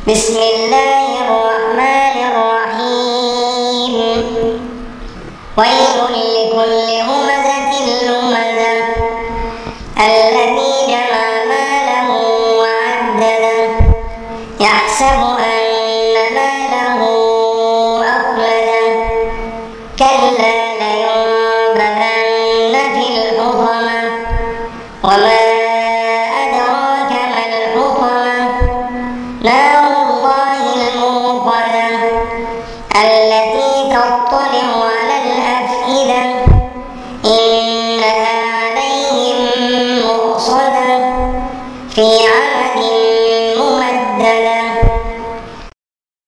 بسم الله الرحمن الرحيم. ويل لكل همزة لمزة الذي جمع ماله وعدده يحسب أن ماله أخلده كلا لينبذن في الحطمة وما أدراك ما الحطمة نار الله الموقدة التي تطلع على الأفئدة إنها عليهم مؤصدة في